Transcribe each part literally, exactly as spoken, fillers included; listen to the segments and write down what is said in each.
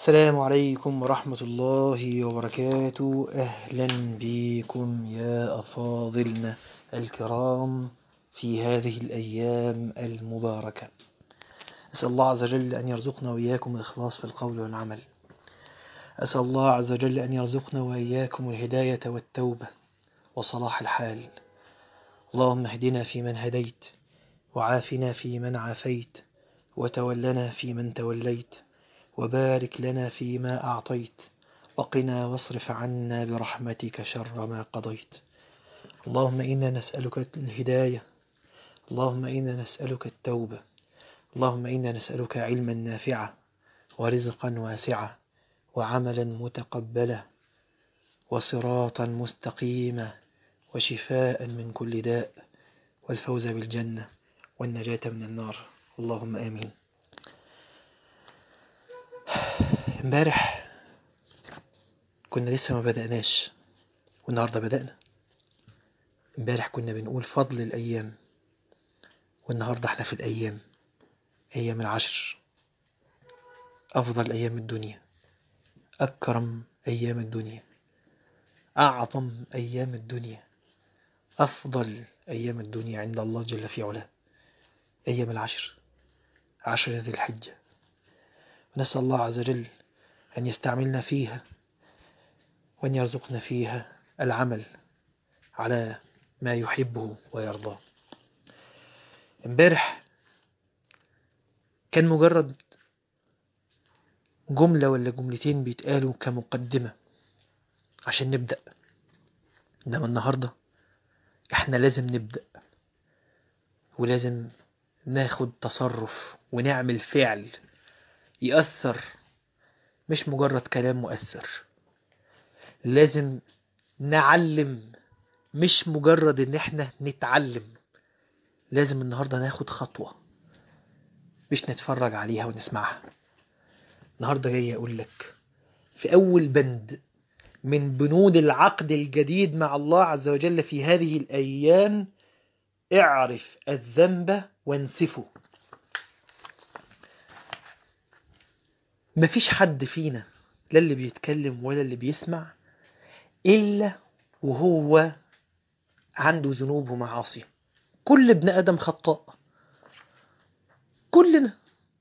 السلام عليكم ورحمة الله وبركاته. أهلا بكم يا أفاضلنا الكرام في هذه الأيام المباركة. أسأل الله عز وجل أن يرزقنا وإياكم الإخلاص في القول والعمل. أسأل الله عز وجل أن يرزقنا وإياكم الهداية والتوبة وصلاح الحال. اللهم اهدنا فيمن هديت، وعافنا فيمن عافيت، وتولنا فيمن توليت، وبارك لنا فيما أعطيت، وقنا واصرف عنا برحمتك شر ما قضيت. اللهم إنا نسألك الهداية، اللهم إنا نسألك التوبة، اللهم إنا نسألك علما نافعا ورزقا واسعا وعملا متقبلا وصراطا مستقيما وشفاء من كل داء والفوز بالجنة والنجاة من النار، اللهم آمين. امبارح كنا لسه ما بدأناش والنهاردة بدأنا. امبارح كنا بنقول فضل الأيام، والنهاردة احنا في الأيام، أيام العشر، أفضل أيام الدنيا، أكرم أيام الدنيا، أعظم أيام الدنيا، أفضل أيام الدنيا عند الله جل في علاه، أيام العشر، عشر ذي الحجة. نسأل الله عز وجل أن يستعملنا فيها وأن يرزقنا فيها العمل على ما يحبه ويرضاه. امبارح كان مجرد جملة ولا جملتين بيتقالوا كمقدمة عشان نبدأ، إنما النهاردة إحنا لازم نبدأ، ولازم ناخد تصرف ونعمل فعل يأثر، مش مجرد كلام مؤثر. لازم نعلم، مش مجرد إن إحنا نتعلم. لازم النهاردة ناخد خطوة، مش نتفرج عليها ونسمعها. النهاردة جاي أقول لك في أول بند من بنود العقد الجديد مع الله عز وجل في هذه الأيام: اعرف الذنب وانسفه. مفيش حد فينا، لا اللي بيتكلم ولا اللي بيسمع، إلا وهو عنده ذنوب ومعاصي. كل ابن آدم خطاء، كلنا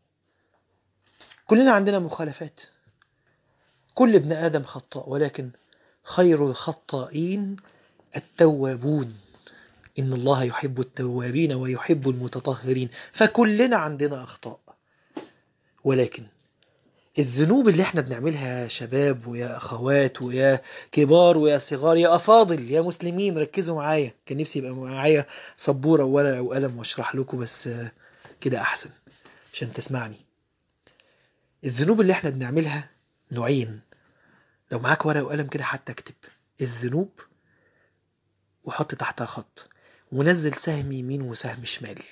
كلنا عندنا مخالفات. كل ابن آدم خطاء، ولكن خير الخطائين التوابون. إن الله يحب التوابين ويحب المتطهرين. فكلنا عندنا أخطاء، ولكن الذنوب اللي احنا بنعملها يا شباب ويا أخوات ويا كبار ويا صغار يا أفاضل يا مسلمين، ركزوا معايا. كان نفسي يبقى معايا سبورة وورقة وقلم واشرح لكم، بس كده أحسن عشان تسمعني. الذنوب اللي احنا بنعملها نوعين. لو معاك ورقة وقلم كده حتى اكتب الذنوب وحط تحتها خط ونزل سهم يمين وسهم شمال.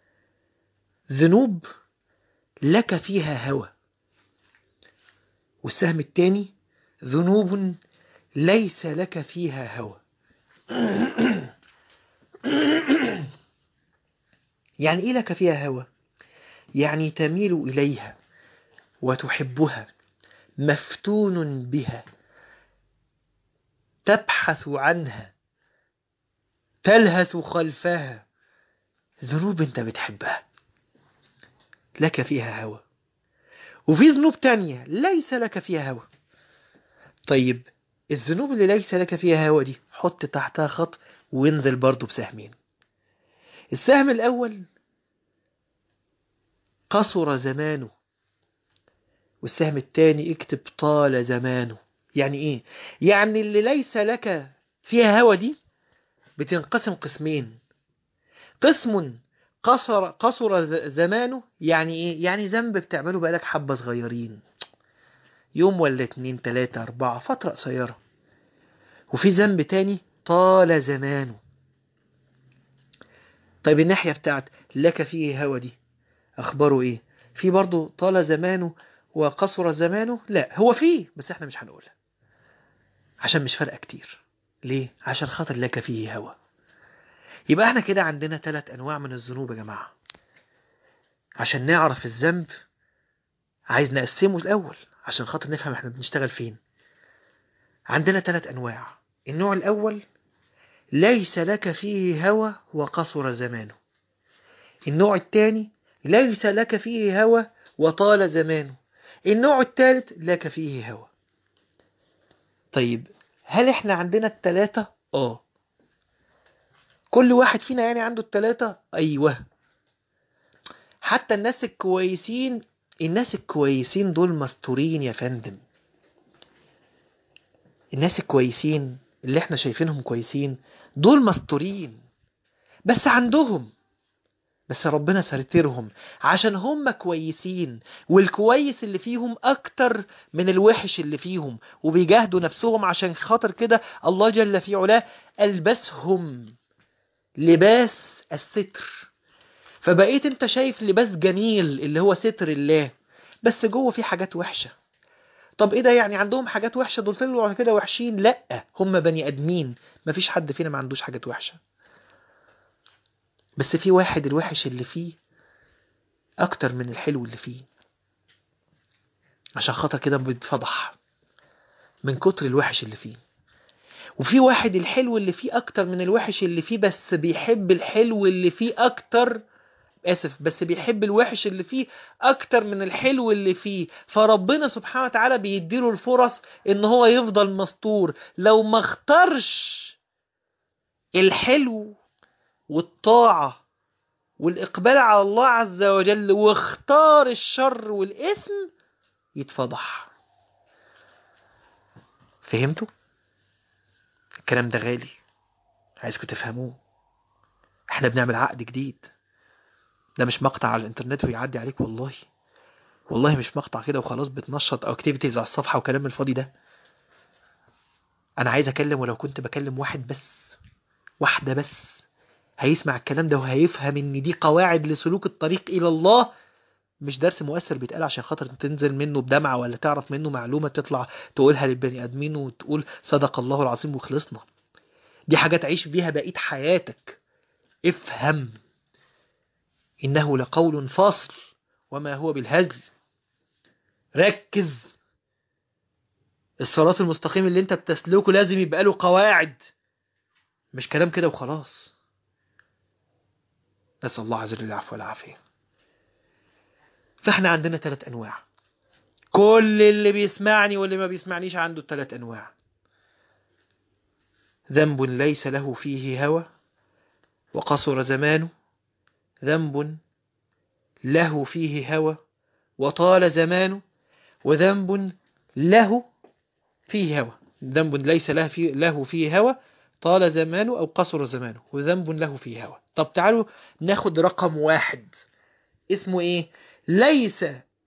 ذنوب لك فيها هوى، والسهم التاني ذنوب ليس لك فيها هوى. يعني إيه لك فيها هوى؟ يعني تميل إليها وتحبها، مفتون بها، تبحث عنها، تلهث خلفها. ذنوب أنت بتحبها لك فيها هوى. وفي ذنوب تانية ليس لك فيها هوى. طيب الذنوب اللي ليس لك فيها هوى دي حط تحتها خط وانزل برضو بسهمين. السهم الأول قصر زمانه، والسهم الثاني اكتب طال زمانه. يعني ايه؟ يعني اللي ليس لك فيها هوى دي بتنقسم قسمين. قسم قصر قصر زمانه، يعني ايه؟ يعني ذنب بتعمله بقالك حبة صغيرين، يوم ولا اتنين تلاتة اربعة، فترة قصيرة. وفي ذنب تاني طال زمانه. طيب الناحية بتاعت لك فيه هوى دي اخباره ايه؟ في برضو طال زمانه وقصر زمانه؟ لا، هو فيه بس احنا مش هنقولها عشان مش فارقة كتير. ليه؟ عشان خاطر لك فيه هوى. يبقى احنا كده عندنا ثلاث انواع من الذنوب يا جماعة. عشان نعرف الذنب عايز نقسمه الاول عشان خاطر نفهم احنا بنشتغل فين. عندنا ثلاث أنواع. النوع الأول ليس لك فيه هوى وقصر زمانه. النوع الثاني ليس لك فيه هوى وطال زمانه. النوع الثالث لك فيه هوى. طيب هل احنا عندنا الثلاثة؟ اه. كل واحد فينا يعني عنده الثلاثة؟ ايوه. حتى الناس الكويسين، الناس الكويسين دول مستورين يا فندم. الناس الكويسين اللي احنا شايفينهم كويسين دول مستورين، بس عندهم، بس ربنا ساترهم عشان هم كويسين، والكويس اللي فيهم اكتر من الوحش اللي فيهم، وبيجاهدوا نفسهم عشان خاطر كده الله جل في علاه ألبسهم لباس الستر. فبقيت انت شايف لباس جميل اللي هو ستر الله، بس جوه في حاجات وحشة. طب ايه ده يعني عندهم حاجات وحشة دول طلعوا كده وحشين؟ لا، هم بني ادمين، مفيش حد فينا ما عندوش حاجات وحشة، بس في واحد الوحش اللي فيه اكتر من الحلو اللي فيه، عشان خاطر كده بيتفضح من كتر الوحش اللي فيه. وفي واحد الحلو اللي فيه اكتر من الوحش اللي فيه، بس بيحب الحلو اللي فيه اكتر، اسف بس بيحب الوحش اللي فيه اكتر من الحلو اللي فيه. فربنا سبحانه وتعالى بيديله الفرص ان هو يفضل مستور. لو ما اختارش الحلو والطاعة والإقبال على الله عز وجل واختار الشر والإثم، يتفضح. فهمتوا؟ الكلام ده غالي، عايزكم تفهموه. احنا بنعمل عقد جديد، ده مش مقطع على الانترنت ويعدي عليك، والله والله مش مقطع كده وخلاص بتنشط او اكتيفيتيز على الصفحة وكلام الفاضي ده. انا عايز اكلم، ولو كنت بكلم واحد بس، واحدة بس، هيسمع الكلام ده وهيفهم ان دي قواعد لسلوك الطريق الى الله، مش درس مؤثر بيتقال عشان خاطر تنزل منه بدمعة ولا تعرف منه معلومة تطلع تقولها للبني ادمين وتقول صدق الله العظيم وخلصنا. دي حاجة تعيش بيها بقية حياتك. افهم إنه لقول فاصل وما هو بالهزل. ركز، الصراط المستقيم اللي انت بتسلكه لازم يبقى له قواعد، مش كلام كده وخلاص. نسأل الله عز وجل العفو والعافية. فاحنا عندنا ثلاث أنواع. كل اللي بيسمعني واللي ما بيسمعنيش عنده ثلاث أنواع. ذنب ليس له فيه هوى وقصر زمانه. ذنب له فيه هوى وطال زمانه. وذنب له فيه هوى. ذنب ليس له فيه, له فيه هوى طال زمانه أو قصر زمانه، وذنب له فيه هوى. طب تعالوا ناخد رقم واحد، اسمه ايه؟ ليس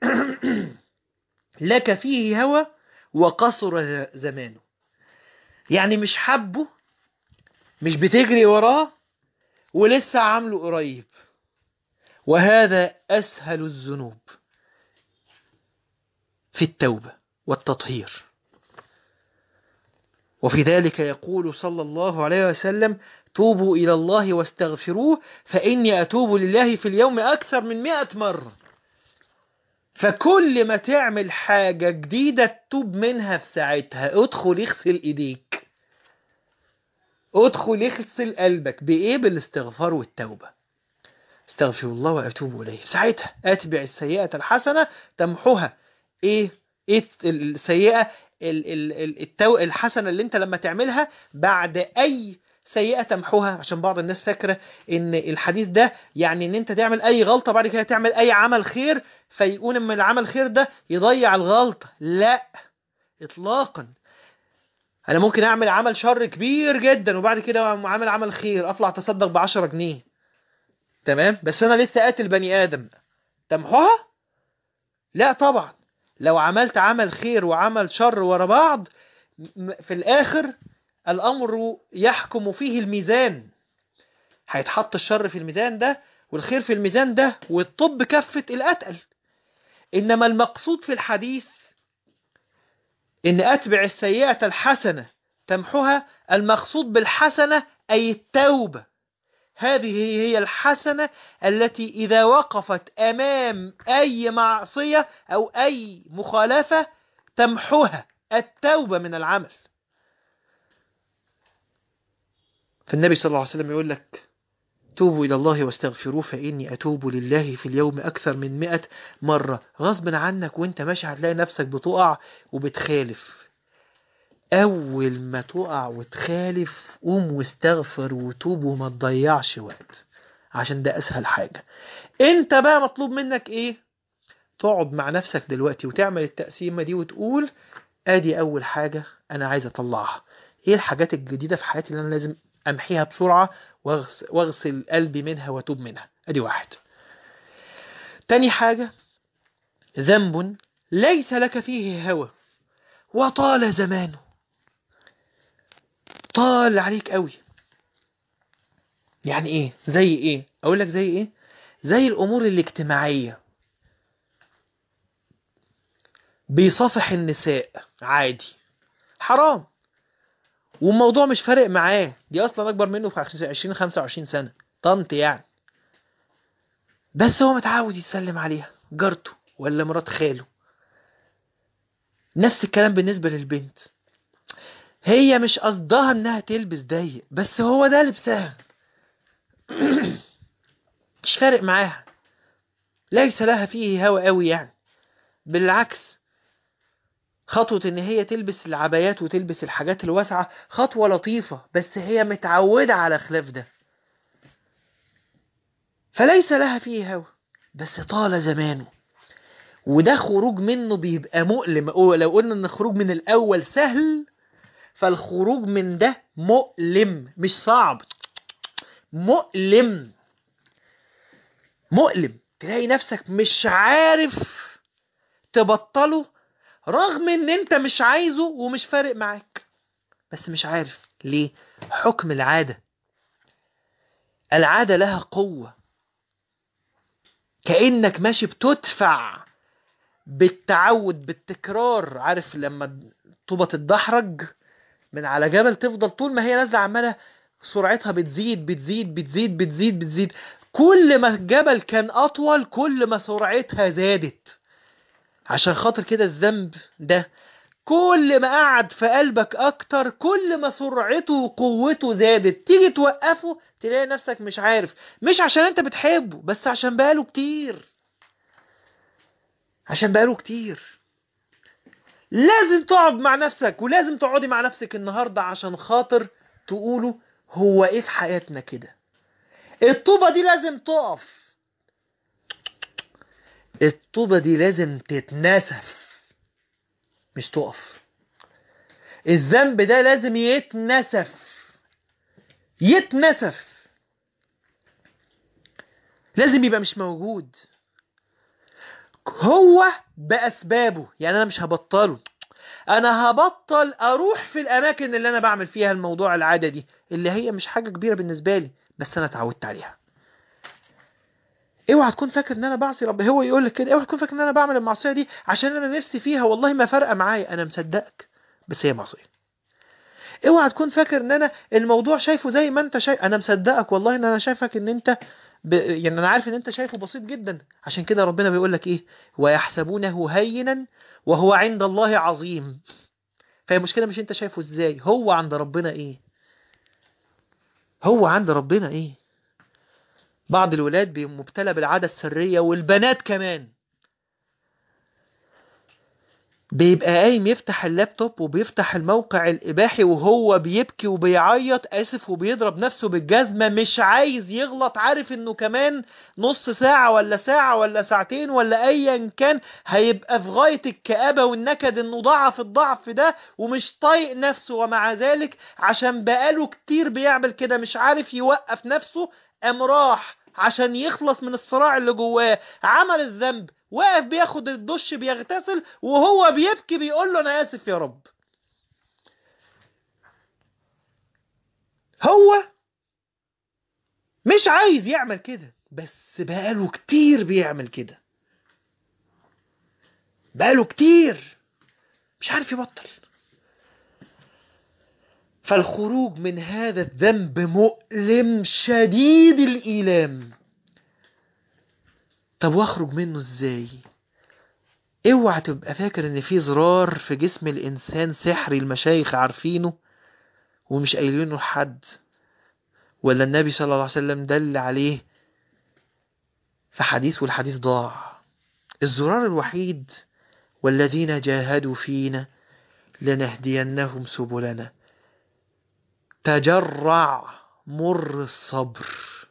لك فيه هوى وقصر زمانه. يعني مش حبه، مش بتجري وراه، ولسه عامله قريب. وهذا أسهل الذنوب في التوبة والتطهير. وفي ذلك يقول صلى الله عليه وسلم: توبوا إلى الله واستغفروه فإني أتوب لله في اليوم أكثر من مئة مرة. فكل ما تعمل حاجة جديدة تتوب منها في ساعتها. ادخل اغسل ايديك، ادخل اغسل قلبك. بإيه؟ بالاستغفار والتوبة. استغفر الله وأتوب إليه. ساعتها أتبع السيئة الحسنة تمحوها. إيه؟ إيه السيئة التو... الحسنة اللي انت لما تعملها بعد أي سيئة تمحوها؟ عشان بعض الناس فاكرة ان الحديث ده يعني ان انت تعمل اي غلطة بعد كده تعمل اي عمل خير فيقول من العمل خير ده يضيع الغلطة. لا اطلاقا. انا ممكن اعمل عمل شر كبير جدا وبعد كده اعمل عمل خير، اطلع تصدق بعشرة جنيه، تمام، بس انا لسه قاتل بني ادم، تمحوها؟ لا طبعا. لو عملت عمل خير وعمل شر ورا بعض، في الاخر الامر يحكم فيه الميزان. هيتحط الشر في الميزان ده والخير في الميزان ده، والطب كفة الاتقل. انما المقصود في الحديث ان اتبع السيئة الحسنة تمحوها. المقصود بالحسنة اي التوبة. هذه هي الحسنة التي إذا وقفت أمام أي معصية أو أي مخالفة تمحوها التوبة من العمل. فالنبي صلى الله عليه وسلم يقول لك توبوا إلى الله واستغفروه فإني أتوب لله في اليوم أكثر من مئة مرة. غصب عنك وانت ماشي هتلاقي نفسك بتقع وبتخالف. أول ما تقع وتخالف قوم واستغفر وتوب وما تضيعش وقت، عشان ده أسهل حاجة. انت بقى مطلوب منك ايه؟ تقعد مع نفسك دلوقتي وتعمل التقسيمة دي وتقول ادي أول حاجة أنا عايز أطلعها. ايه الحاجات الجديدة في حياتي اللي أنا لازم أمحيها بسرعة واغسل, واغسل قلبي منها واتوب منها؟ ادي واحد. تاني حاجة، ذنب ليس لك فيه هوى وطال زمانه. طال عليك قوي. يعني ايه؟ زي ايه؟ اقول لك زي ايه؟ زي الامور الاجتماعية. بيصافح النساء عادي، حرام، والموضوع مش فارق معاه، دي اصلا اكبر منه في عشرين خمسة وعشرين سنة، طنط يعني، بس هو متعود يتسلم عليها، جارته ولا مرات خاله. نفس الكلام بالنسبة للبنت، هي مش قصدها انها تلبس ضيق بس هو ده لبسها. مش فارق معاها، ليس لها فيه هوى قوي يعني. بالعكس، خطوة ان هي تلبس العبايات وتلبس الحاجات الواسعة خطوة لطيفة، بس هي متعودة على خلاف ده، فليس لها فيه هوى، بس طال زمانه. وده خروج منه بيبقى مؤلم. لو قلنا ان الخروج من الاول سهل، فالخروج من ده مؤلم، مش صعب، مؤلم. مؤلم تلاقي نفسك مش عارف تبطله، رغم ان انت مش عايزه ومش فارق معاك، بس مش عارف ليه. حكم العادة. العادة لها قوة، كأنك ماشي بتدفع بالتعود بالتكرار. عارف لما طوبة تتدحرج من على جبل، تفضل طول ما هي نازلة عمالة سرعتها بتزيد بتزيد بتزيد بتزيد بتزيد، كل ما الجبل كان أطول كل ما سرعتها زادت. عشان خاطر كده الذنب ده كل ما قعد في قلبك أكتر كل ما سرعته وقوته زادت. تيجي توقفه تلاقي نفسك مش عارف، مش عشان انت بتحبه بس عشان بقاله كتير، عشان بقاله كتير. لازم تقعد مع نفسك، ولازم تقعدي مع نفسك النهاردة عشان خاطر تقولوا هو ايه في حياتنا كده. الطوبة دي لازم تقف، الطوبة دي لازم تتنسف مش تقف. الذنب ده لازم يتنسف، يتنسف، لازم يبقى مش موجود. هو بأسبابه، يعني أنا مش هبطله، أنا هبطل أروح في الأماكن اللي أنا بعمل فيها الموضوع العادة دي، اللي هي مش حاجة كبيرة بالنسبة لي بس أنا اتعودت عليها. اوعى تكون فاكر ان انا بعصي رب، هو يقول لك كده، اوعى تكون فاكر ان انا بعمل المعصيه دي عشان انا نفسي فيها، والله ما فارقه معايا، انا مصدقك بس هي معصيه. اوعى تكون فاكر ان انا الموضوع شايفه زي ما انت شايف، انا مصدقك والله ان انا شايفك ان انت ب... يعني انا عارف ان انت شايفه بسيط جدا. عشان كده ربنا بيقول لك ايه؟ ويحسبونه هينا وهو عند الله عظيم. فهي المشكله مش انت شايفه ازاي، هو عند ربنا ايه، هو عند ربنا ايه. بعض الولاد بيبقوا مبتلى بالعاده السريه، والبنات كمان، بيبقى قايم يفتح اللابتوب وبيفتح الموقع الإباحي وهو بيبكي وبيعيط آسف وبيضرب نفسه بالجزمة، مش عايز يغلط، عارف انه كمان نص ساعة ولا ساعة ولا ساعتين ولا ايا كان هيبقى في غاية الكآبة والنكد انه ضعف الضعف ده ومش طايق نفسه، ومع ذلك عشان بقاله كتير بيعمل كده مش عارف يوقف نفسه، قام راح عشان يخلص من الصراع اللي جواه عمل الذنب، واقف بياخد الدش بيغتسل وهو بيبكي بيقول له انا اسف يا رب. هو مش عايز يعمل كده بس بقاله كتير بيعمل كده، بقاله كتير مش عارف يبطل. فالخروج من هذا الذنب مؤلم شديد الإيلام. طب واخرج منه ازاي؟ اوعى تبقى فاكر ان في زرار في جسم الانسان سحري المشايخ عارفينه ومش قايلينه لحد، ولا النبي صلى الله عليه وسلم دل عليه في حديث والحديث ضاع. الزرار الوحيد والذين جاهدوا فينا لنهدينهم سبلنا. تجرع مر الصبر،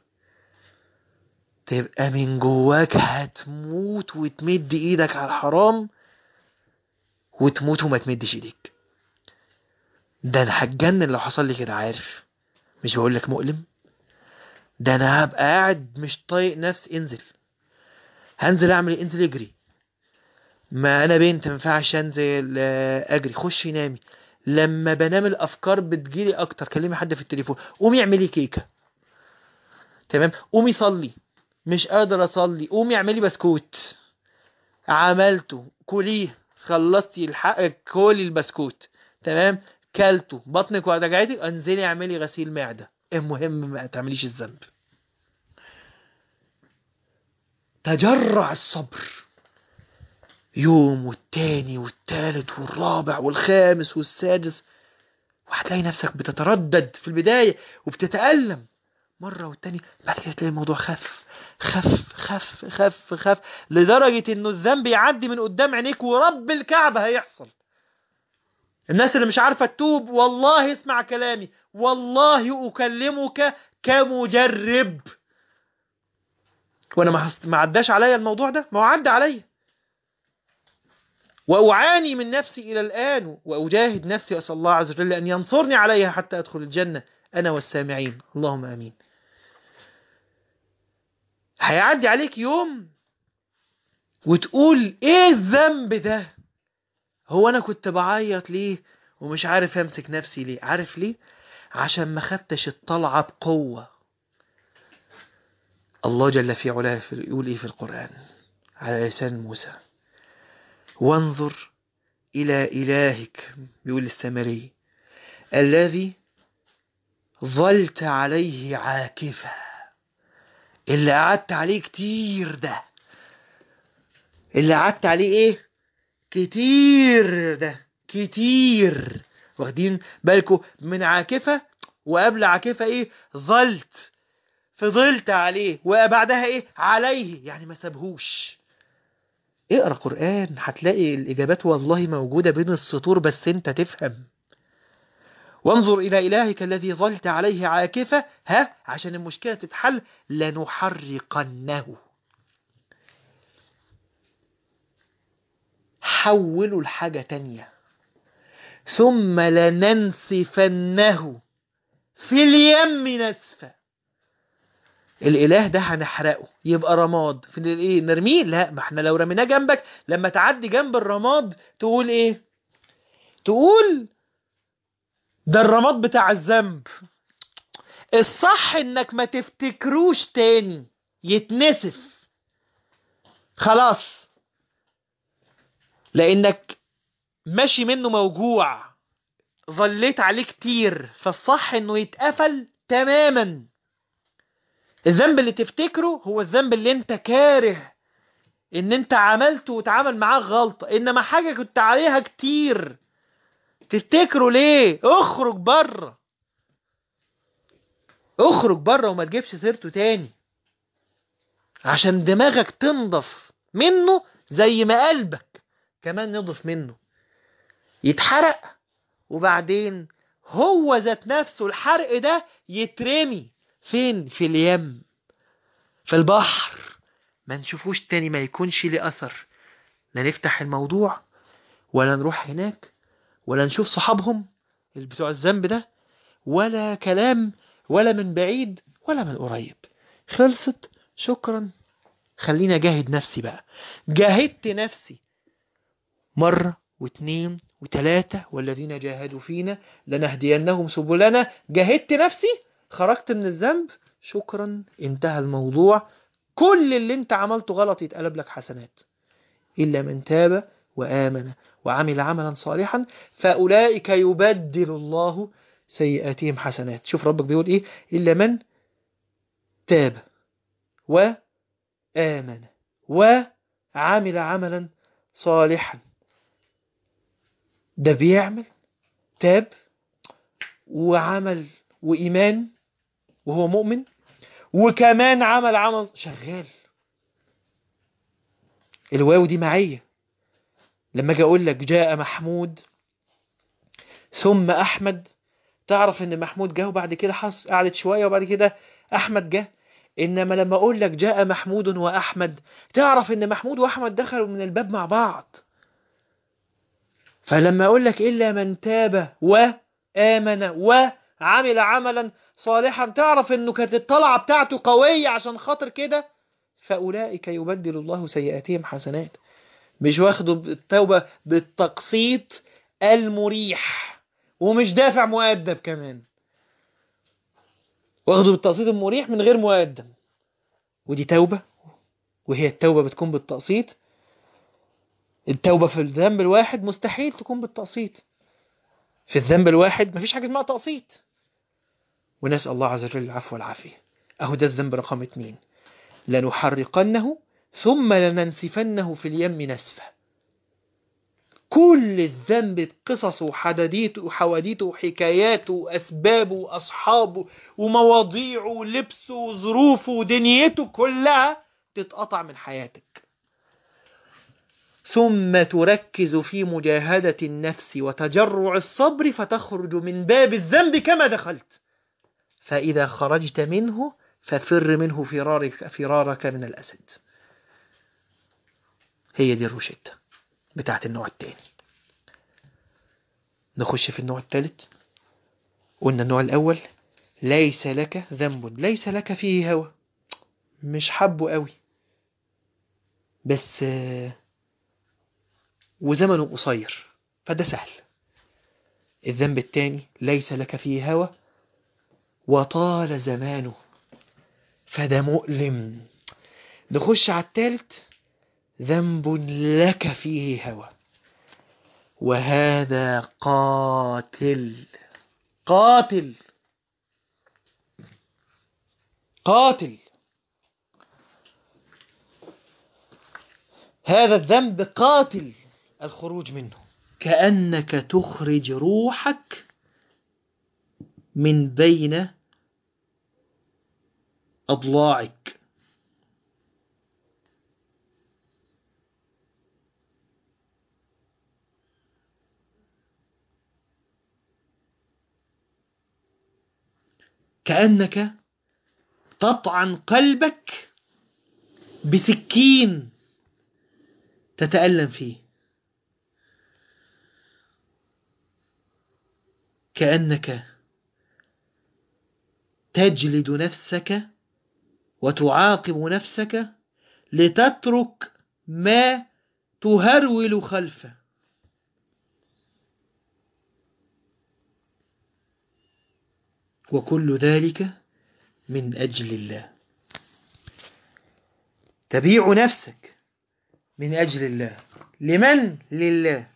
تبقى من جواك هتموت وتمد ايدك على الحرام وتموت وما تمدش ايديك. ده انا هتجنن لو حصل لي كده، عارف؟ مش بقول لك مؤلم، ده انا هبقى قاعد مش طايق نفسي. انزل، هنزل اعمل ايه؟ انزل اجري. ما انا بنت ما ينفعش انزل اجري، خشي نامي. لما بنام الافكار بتجيلي اكتر، كلمي حد في التليفون، قومي اعملي كيكه، تمام، قومي صلي، مش قادر اصلي، قومي اعملي بسكوت، عملته، كليه، خلصتي الحق كلي البسكوت، تمام، كلته، بطنك وجعتك، انزلي اعملي غسيل معده. المهم ما تعمليش الذنب. تجرع الصبر، يوم والتاني والتالت والرابع والخامس والسادس، وهتلاقي نفسك بتتردد في البداية وبتتألم مرة والتاني، بعد كده تلاقي الموضوع خف خف خف خف خف لدرجة انه الذنب يعدي من قدام عينيك ورب الكعبة هيحصل. الناس اللي مش عارفة تتوب، والله اسمع كلامي، والله أكلمك كمجرب، وانا ما ما عداش عليا الموضوع ده، ما هو عدى عليا، وأعاني من نفسي إلى الآن، وأجاهد نفسي، أسأل الله عز وجل أن ينصرني عليها حتى أدخل الجنة أنا والسامعين، اللهم آمين. هيعدي عليك يوم وتقول إيه الذنب ده؟ هو أنا كنت بعيط ليه ومش عارف أمسك نفسي ليه؟ عارف ليه؟ عشان ما خدتش الطلعة بقوة. الله جل في علاه يقول إيه في القرآن على لسان موسى؟ وانظر إلى إلهك، بيقول السامري، الذي ظلت عليه عاكفة، اللي قعدت عليه كتير ده، اللي قعدت عليه ايه كتير ده، كتير. واخدين بالكم من عاكفة؟ وقبل عاكفة ايه؟ ظلت، فضلت عليه، وبعدها ايه؟ عليه، يعني ما سابهوش. اقرأ قرآن هتلاقي الإجابات والله موجودة بين السطور، بس انت تفهم. وانظر إلى إلهك الذي ظلت عليه عاكفة، ها، عشان المشكلة تتحل، لنحرقنه، حولوا لحاجة تانية، ثم لننسفنه في اليم نسفا. الإله ده هنحرقه يبقى رماد، في ايه؟ نرميه؟ لا، ما احنا لو رميناه جنبك، لما تعدي جنب الرماد تقول ايه؟ تقول ده الرماد بتاع الذنب. الصح انك ما تفتكروش تاني، يتنسف خلاص، لانك ماشي منه موجوع، ظليت عليه كتير، فالصح انه يتقفل تماما. الذنب اللي تفتكره هو الذنب اللي انت كاره ان انت عملته وتعامل معاه غلطة، انما حاجة كنت عليها كتير تفتكره ليه؟ اخرج بره، اخرج بره وما تجيبش سيرته تاني، عشان دماغك تنضف منه زي ما قلبك كمان نضف منه، يتحرق، وبعدين هو ذات نفسه الحرق ده يترمي فين؟ في اليم، في البحر، ما نشوفوش تاني، ما يكونش ليه أثر، لا نفتح الموضوع ولا نروح هناك ولا نشوف صحابهم بتوع الذنب ده، ولا كلام، ولا من بعيد ولا من قريب. خلصت، شكرا. خلينا جاهد نفسي بقى. جاهدت نفسي مرة واثنين وثلاثة، والذين جاهدوا فينا لنهدينهم سبلنا. جاهدت نفسي، خرجت من الذنب، شكرا، انتهى الموضوع. كل اللي انت عملته غلط يتقلب لك حسنات، إلا من تاب وآمن وعمل عملا صالحا فأولئك يبدل الله سيئاتهم حسنات. شوف ربك بيقول إيه؟ إلا من تاب وآمن وعمل عملا صالحا. ده بيعمل تاب وعمل وإيمان وهو مؤمن، وكمان عمل عمل شغال. الواو دي معية. لما اجي اقول لك جاء محمود ثم احمد، تعرف ان محمود جه وبعد كده حص قعدت شوية وبعد كده احمد جه. انما لما اقول لك جاء محمود واحمد، تعرف ان محمود واحمد دخلوا من الباب مع بعض. فلما اقول لك الا من تاب وآمن وعمل عملا صالحا، تعرف انه كانت الطلعة بتاعته قوية عشان خاطر كده فاولئك يبدل الله سيئاتهم حسنات. مش واخده التوبة بالتقسيط المريح ومش دافع مؤدب كمان، واخده بالتقسيط المريح من غير مؤدب. ودي توبة، وهي التوبة بتكون بالتقسيط. التوبة في الذنب الواحد مستحيل تكون بالتقسيط. في الذنب الواحد مفيش حاجة اسمها تقسيط. ونسأل الله عز وجل العفو والعافية. اهو ده الذنب رقم اتنين، لنحرقنه ثم لننسفنه في اليم نسفا. كل الذنب بقصصه وحداديته وحواديته وحكاياته وأسبابه وأصحابه ومواضيعه ولبسه وظروفه ودنيته كلها تتقطع من حياتك، ثم تركز في مجاهدة النفس وتجرع الصبر فتخرج من باب الذنب كما دخلت. فإذا خرجت منه ففر منه فرارك, فرارك من الأسد. هي دي الروشتة بتاعت النوع التاني. نخش في النوع الثالث. قلنا النوع الأول ليس لك ذنب، ليس لك فيه هوى، مش حبه قوي بس وزمنه قصير فده سهل. الذنب الثاني ليس لك فيه هوى وطال زمانه فده مؤلم. نخش على الثالث ذنب لك فيه هوى وهذا قاتل. قاتل قاتل هذا الذنب قاتل الخروج منه. كأنك تخرج روحك من بين أضلاعك. كأنك تطعن قلبك بسكين تتألم فيه. كأنك تجلد نفسك وتعاقب نفسك لتترك ما تهرول خلفه. وكل ذلك من أجل الله. تبيع نفسك من أجل الله. لمن؟ لله.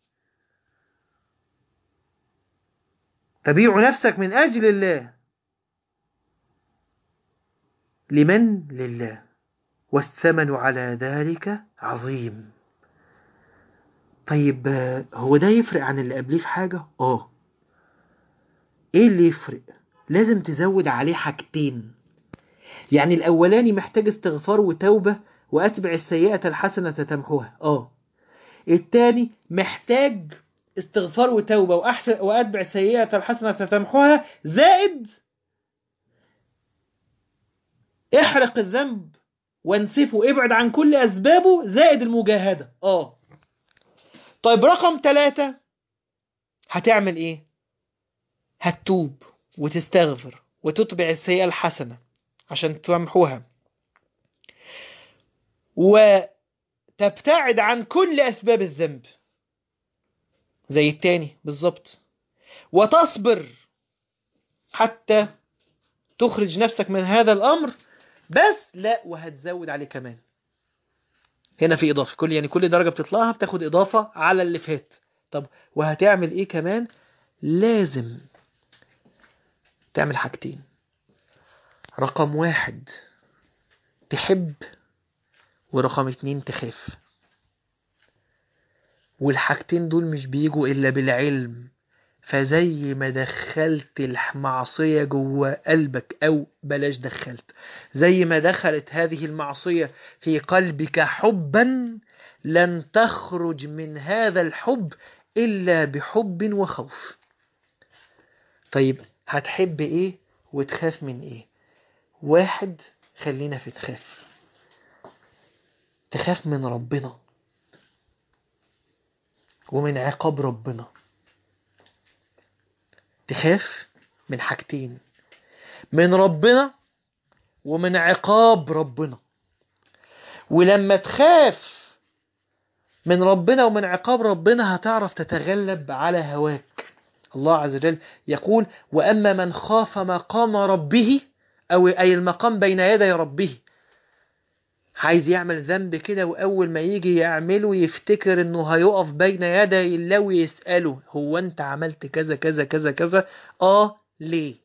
تبيع نفسك من أجل الله. لمن؟ لله. والثمن على ذلك عظيم. طيب هو ده يفرق عن اللي قبليه في حاجة؟ آه. إيه اللي يفرق؟ لازم تزود عليه حاجتين. يعني الأولاني محتاج استغفار وتوبة وأتبع السيئة الحسنة تمحوها. آه. التاني محتاج استغفار وتوبة وأحسن وأتبع السيئة الحسنة تمحوها، زائد احرق الذنب وانسفه، ابعد عن كل أسبابه، زائد المجاهدة. آه. طيب رقم ثلاثة هتعمل إيه؟ هتتوب وتستغفر وتتبع السيئة الحسنة عشان تمحوها، وتبتعد عن كل أسباب الذنب زي التاني بالضبط، وتصبر حتى تخرج نفسك من هذا الأمر. بس لا، وهتزود عليه كمان. هنا في إضافة، كل يعني كل درجة بتطلعها بتاخد إضافة على اللي فات. طب وهتعمل إيه كمان؟ لازم تعمل حاجتين. رقم واحد تحب، ورقم اتنين تخاف. والحاجتين دول مش بيجوا إلا بالعلم. فزي ما دخلت المعصية جوه قلبك، أو بلاش دخلت، زي ما دخلت هذه المعصية في قلبك حبا، لن تخرج من هذا الحب إلا بحب وخوف. طيب هتحب إيه وتخاف من إيه؟ واحد، خلينا في تخاف. تخاف من ربنا ومن عقاب ربنا. تخاف من حاجتين، من ربنا ومن عقاب ربنا. ولما تخاف من ربنا ومن عقاب ربنا هتعرف تتغلب على هواك. الله عز وجل يقول: وأما من خاف مقام ربه، أو أي المقام بين يدي ربه. عايز يعمل ذنب كده، وأول ما يجي يعمله يفتكر إنه هيقف بين يدي الله ويسأله: هو أنت عملت كذا كذا كذا كذا؟ آه، ليه؟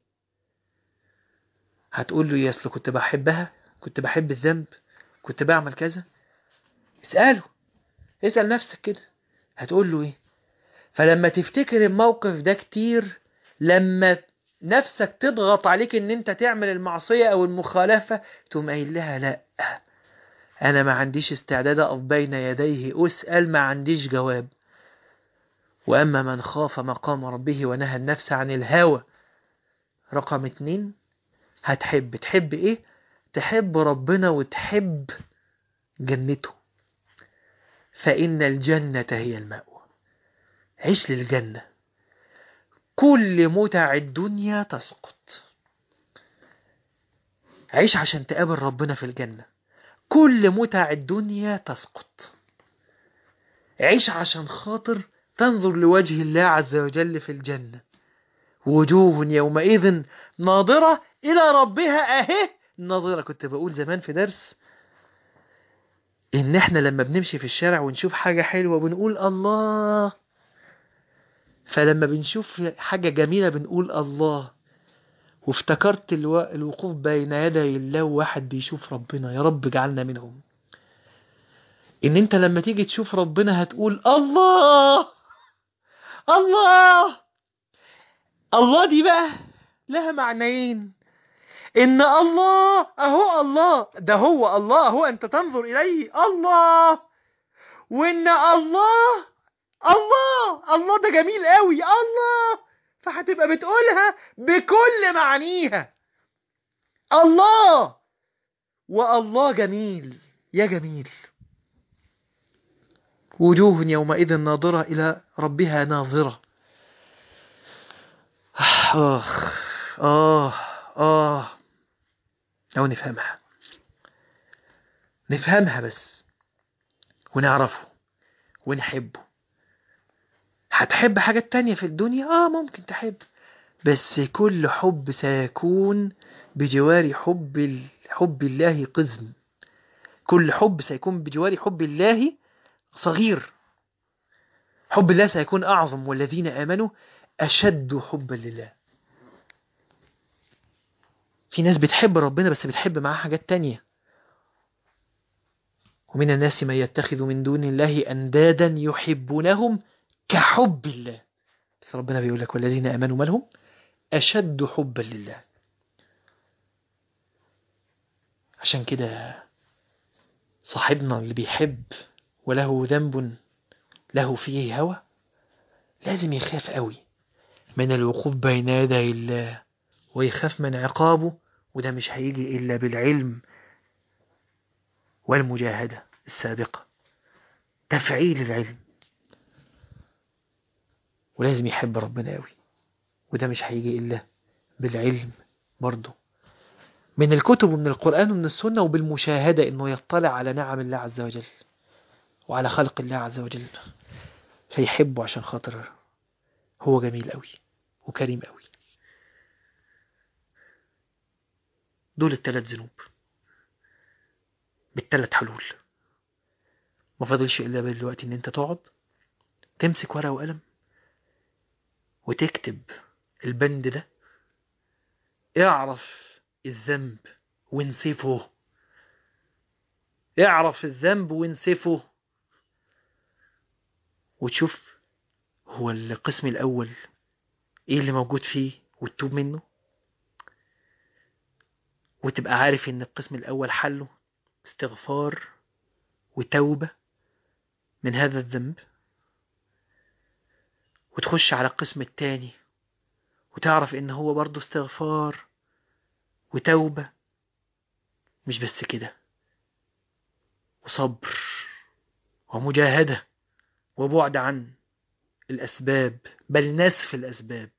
هتقول له: ياسل كنت بحبها، كنت بحب الذنب، كنت بعمل كذا. اسأله، اسأل نفسك كده، هتقول له ايه؟ فلما تفتكر الموقف ده كتير، لما نفسك تضغط عليك ان انت تعمل المعصية او المخالفة، تقوم قايل لها: لا، انا ما عنديش استعداد اقف بين يديه اسأل، ما عنديش جواب. واما من خاف مقام ربه ونهى النفس عن الهوى. رقم اتنين، هتحب تحب ايه؟ تحب ربنا وتحب جنته. فإن الجنة هي المأوى. عيش للجنة. كل متع الدنيا تسقط. عيش عشان تقابل ربنا في الجنة. كل متع الدنيا تسقط. عيش عشان خاطر تنظر لوجه الله عز وجل في الجنة. وجوه يومئذ ناظرة إلى ربها أهي ناظرة. كنت بقول زمان في درس إن إحنا لما بنمشي في الشارع ونشوف حاجة حلوة بنقول الله. فلما بنشوف حاجة جميلة بنقول الله. وافتكرت الو... الوقوف بين يدي الله وواحد بيشوف ربنا، يا رب جعلنا منهم. إن أنت لما تيجي تشوف ربنا هتقول الله الله. الله دي بقى لها معنيين. إن الله أهو الله، ده هو الله أهو أنت تنظر إليه الله. وإن الله الله الله ده جميل قوي الله. فهتبقى بتقولها بكل معانيها الله. والله جميل، يا جميل. وجوه يومئذ ناظرة إلى ربها ناظرة. آه آه آه أو نفهمها نفهمها بس ونعرفه ونحبه. هتحب حاجات تانية في الدنيا؟ آه ممكن تحب، بس كل حب سيكون بجوار حب حب الله قزم. كل حب سيكون بجوار حب الله صغير. حب الله سيكون أعظم. والذين آمنوا أشد حبا لله. في ناس بتحب ربنا بس بتحب معاه حاجات تانية. ومن الناس من يتخذ من دون الله أندادا يحبونهم كحب الله. بس ربنا بيقول لك: والذين آمنوا مالهم أشد حبا لله. عشان كده صاحبنا اللي بيحب وله ذنب له فيه هوى لازم يخاف قوي من الوقوف بين يدي الله، ويخاف من عقابه. وده مش هيجي إلا بالعلم والمجاهدة السابقة، تفعيل العلم. ولازم يحب ربنا قوي، وده مش هيجي إلا بالعلم برضه، من الكتب ومن القرآن ومن السنة، وبالمشاهدة، إنه يطلع على نعم الله عز وجل وعلى خلق الله عز وجل فيحبه عشان خاطر هو جميل قوي وكريم قوي. دول الثلاث ذنوب بالثلاث حلول. ما فاضلش إلا دلوقتي إن أنت تقعد تمسك ورقة وقلم وتكتب البند ده. اعرف الذنب وانسفه. اعرف الذنب وانسفه. وتشوف هو القسم الأول ايه اللي موجود فيه وتتوب منه، وتبقى عارف ان القسم الأول حله استغفار وتوبة من هذا الذنب، وتخش على القسم التاني وتعرف ان هو برضو استغفار وتوبة، مش بس كده، وصبر ومجاهدة وبعد عن الأسباب بل نسف الأسباب،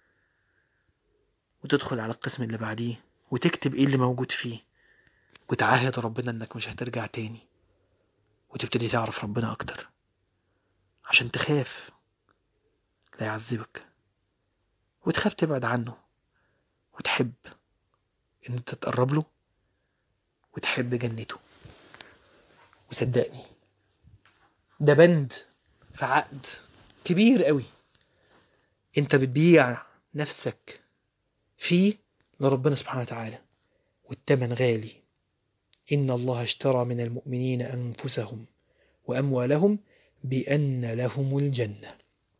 وتدخل على القسم اللي بعديه وتكتب ايه اللي موجود فيه، وتعاهد ربنا انك مش هترجع تاني، وتبتدي تعرف ربنا اكتر عشان تخاف لا يعذبك، وتخاف تبعد عنه، وتحب ان انت تقرب له، وتحب جنته. وصدقني ده بند في عقد كبير قوي انت بتبيع نفسك فيه لربنا سبحانه وتعالى، والثمن غالي. إن الله اشترى من المؤمنين أنفسهم وأموالهم بأن لهم الجنة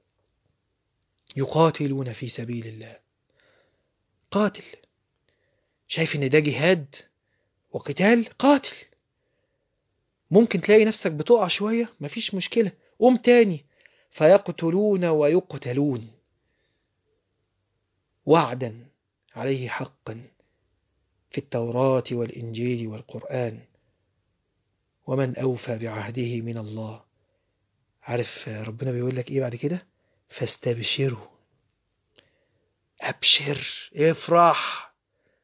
يقاتلون في سبيل الله. قاتل، شايف ان ده جهاد وقتال، قاتل. ممكن تلاقي نفسك بتقع شوية، مفيش مشكلة، قوم تاني. فيقتلون ويقتلون وعدا عليه حقا في التوراة والإنجيل والقرآن، ومن أوفى بعهده من الله. عارف ربنا بيقول لك إيه بعد كده؟ فاستبشروا، أبشر، افرح.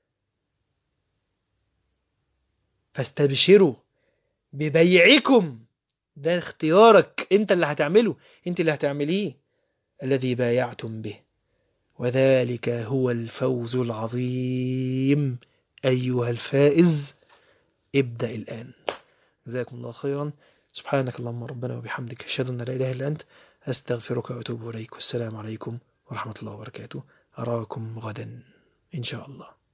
فاستبشروا ببيعكم، ده اختيارك، انت اللي هتعمله، انت اللي هتعمليه، الذي بايعتم به، وذلك هو الفوز العظيم. أيها الفائز، ابدأ الآن. جزاكم الله خيرا. سبحانك اللهم ربنا وبحمدك، أشهد أن لا إله إلا أنت، أستغفرك وأتوب إليك. والسلام عليكم ورحمة الله وبركاته. أراكم غدا إن شاء الله.